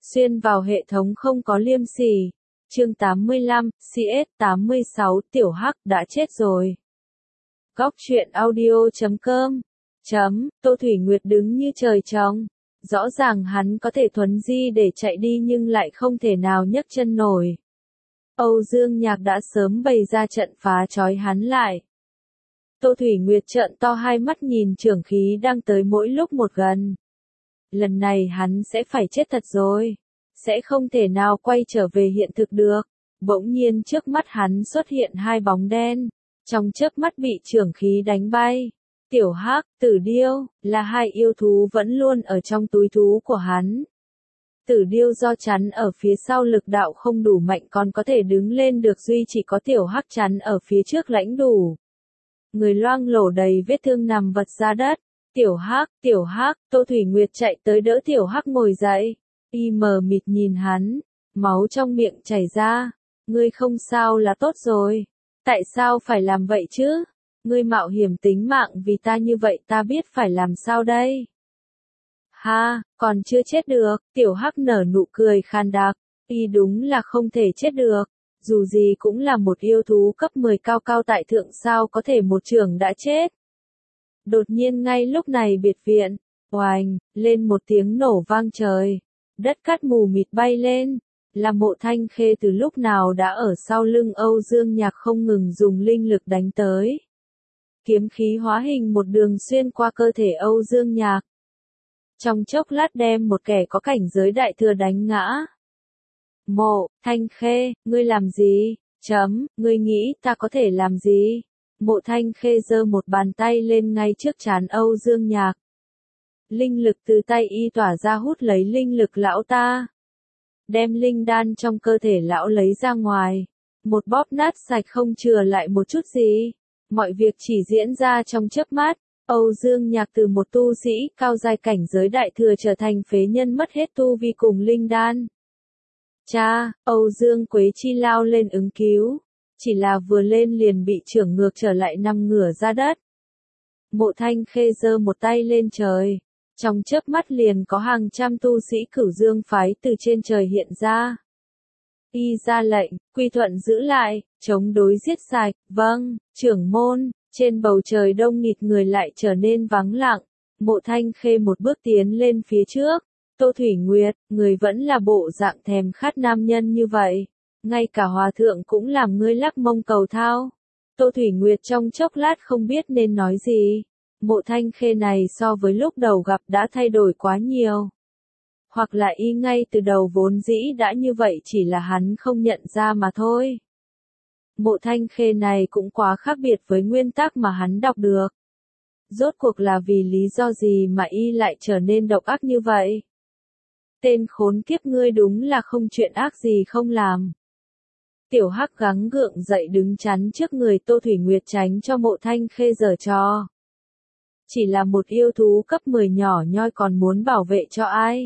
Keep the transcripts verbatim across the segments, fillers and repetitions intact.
xuyên vào hệ thống không có liêm sỉ. Chương tám mươi lăm, C S tám mươi sáu, Tiểu Hắc đã chết rồi. Góc truyện audio chấm com chấm, Tô Thủy Nguyệt đứng như trời trồng. Rõ ràng hắn có thể thuấn di để chạy đi nhưng lại không thể nào nhấc chân nổi. Âu Dương Nhạc đã sớm bày ra trận phá trói hắn lại. Tô Thủy Nguyệt trợn to hai mắt nhìn trưởng khí đang tới mỗi lúc một gần. Lần này hắn sẽ phải chết thật rồi. Sẽ không thể nào quay trở về hiện thực được. Bỗng nhiên trước mắt hắn xuất hiện hai bóng đen. Trong chớp mắt bị trưởng khí đánh bay. Tiểu Hắc, Tử Điêu, là hai yêu thú vẫn luôn ở trong túi thú của hắn. Tử Điêu do chắn ở phía sau lực đạo không đủ mạnh còn có thể đứng lên được, duy chỉ có Tiểu Hắc chắn ở phía trước lãnh đủ. Người loang lổ đầy vết thương nằm vật ra đất. Tiểu Hắc, Tiểu Hắc, Tô Thủy Nguyệt chạy tới đỡ Tiểu Hắc ngồi dậy. Y mờ mịt nhìn hắn, máu trong miệng chảy ra. Ngươi không sao là tốt rồi. Tại sao phải làm vậy chứ? Ngươi mạo hiểm tính mạng vì ta như vậy, ta biết phải làm sao đây? Ha, còn chưa chết được. Tiểu Hắc nở nụ cười khan đặc. Y đúng là không thể chết được. Dù gì cũng là một yêu thú cấp mười cao cao tại thượng, sao có thể một trường đã chết. Đột nhiên ngay lúc này biệt viện, oành, lên một tiếng nổ vang trời. Đất cát mù mịt bay lên. Là Mộ Thanh Khê từ lúc nào đã ở sau lưng Âu Dương Nhạc không ngừng dùng linh lực đánh tới. Kiếm khí hóa hình một đường xuyên qua cơ thể Âu Dương Nhạc. Trong chốc lát đem một kẻ có cảnh giới đại thừa đánh ngã. Mộ Thanh Khê, ngươi làm gì? Chấm, ngươi nghĩ ta có thể làm gì? Mộ Thanh Khê giơ một bàn tay lên ngay trước trán Âu Dương Nhạc. Linh lực từ tay y tỏa ra hút lấy linh lực lão ta. Đem linh đan trong cơ thể lão lấy ra ngoài. Một bóp nát sạch không chừa lại một chút gì. Mọi việc chỉ diễn ra trong chớp mắt. Âu Dương Nhạc từ một tu sĩ cao giai cảnh giới đại thừa trở thành phế nhân mất hết tu vi cùng linh đan. Cha, Âu Dương Quế Chi lao lên ứng cứu. Chỉ là vừa lên liền bị chưởng ngược trở lại nằm ngửa ra đất. Mộ Thanh Khê giơ một tay lên trời. Trong chớp mắt liền có hàng trăm tu sĩ Cửu Dương phái từ trên trời hiện ra. Y ra lệnh, quy thuận giữ lại, chống đối giết sạch, vâng, trưởng môn. Trên bầu trời đông nghịt người lại trở nên vắng lặng. Mộ Thanh Khê một bước tiến lên phía trước. Tô Thủy Nguyệt, người vẫn là bộ dạng thèm khát nam nhân như vậy. Ngay cả hòa thượng cũng làm ngươi lắc mông cầu thao. Tô Thủy Nguyệt trong chốc lát không biết nên nói gì. Mộ Thanh Khê này so với lúc đầu gặp đã thay đổi quá nhiều. Hoặc là y ngay từ đầu vốn dĩ đã như vậy, chỉ là hắn không nhận ra mà thôi. Mộ Thanh Khê này cũng quá khác biệt với nguyên tắc mà hắn đọc được. Rốt cuộc là vì lý do gì mà y lại trở nên độc ác như vậy? Tên khốn kiếp, ngươi đúng là không chuyện ác gì không làm. Tiểu Hắc gắng gượng dậy đứng chắn trước người Tô Thủy Nguyệt tránh cho Mộ Thanh Khê giở trò. Chỉ là một yêu thú cấp mười nhỏ nhoi còn muốn bảo vệ cho ai?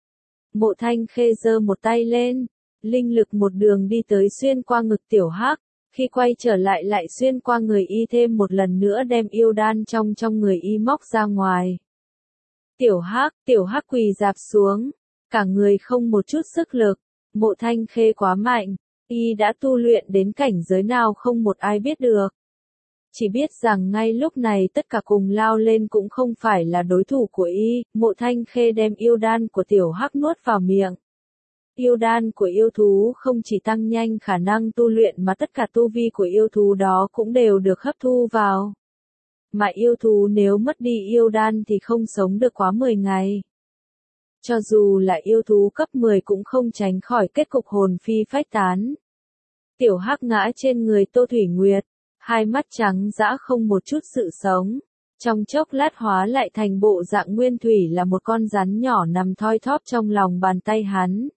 Mộ Thanh Khê giơ một tay lên, linh lực một đường đi tới xuyên qua ngực Tiểu Hắc, khi quay trở lại lại xuyên qua người y thêm một lần nữa đem yêu đan trong trong người y móc ra ngoài. Tiểu Hắc, Tiểu Hắc quỳ rạp xuống, cả người không một chút sức lực. Mộ Thanh Khê quá mạnh, y đã tu luyện đến cảnh giới nào không một ai biết được. Chỉ biết rằng ngay lúc này tất cả cùng lao lên cũng không phải là đối thủ của y. Mộ Thanh Khê đem yêu đan của Tiểu Hắc nuốt vào miệng. Yêu đan của yêu thú không chỉ tăng nhanh khả năng tu luyện mà tất cả tu vi của yêu thú đó cũng đều được hấp thu vào. Mà yêu thú nếu mất đi yêu đan thì không sống được quá mười ngày. Cho dù là yêu thú cấp mười cũng không tránh khỏi kết cục hồn phi phách tán. Tiểu Hắc ngã trên người Tô Thủy Nguyệt, hai mắt trắng dã không một chút sự sống. Trong chốc lát hóa lại thành bộ dạng nguyên thủy, là một con rắn nhỏ nằm thoi thóp trong lòng bàn tay hắn.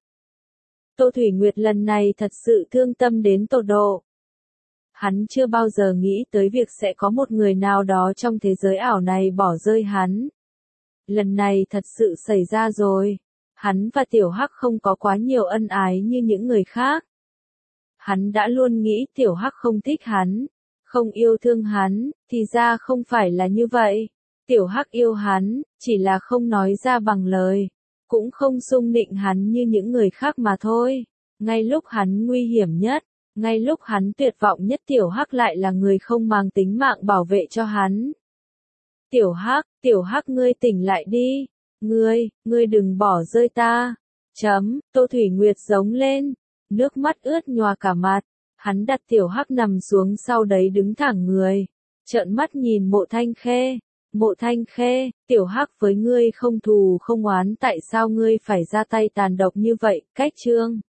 Tô Thủy Nguyệt lần này thật sự thương tâm đến tột độ. Hắn chưa bao giờ nghĩ tới việc sẽ có một người nào đó trong thế giới ảo này bỏ rơi hắn. Lần này thật sự xảy ra rồi. Hắn và Tiểu Hắc không có quá nhiều ân ái như những người khác. Hắn đã luôn nghĩ Tiểu Hắc không thích hắn, không yêu thương hắn, thì ra không phải là như vậy. Tiểu Hắc yêu hắn, chỉ là không nói ra bằng lời. cũng không sung nịnh hắn như những người khác mà thôi. Ngay lúc hắn nguy hiểm nhất, ngay lúc hắn tuyệt vọng nhất Tiểu Hắc lại là người không mang tính mạng bảo vệ cho hắn. Tiểu Hắc, Tiểu Hắc ngươi tỉnh lại đi. Ngươi, ngươi đừng bỏ rơi ta. Chấm, Tô Thủy Nguyệt giống lên. Nước mắt ướt nhòa cả mặt. Hắn đặt Tiểu Hắc nằm xuống sau đấy đứng thẳng người. Trợn mắt nhìn Mộ Thanh Khê. Mộ Thanh Khê, Tiểu Hắc với ngươi không thù không oán tại sao ngươi phải ra tay tàn độc như vậy, cách chương.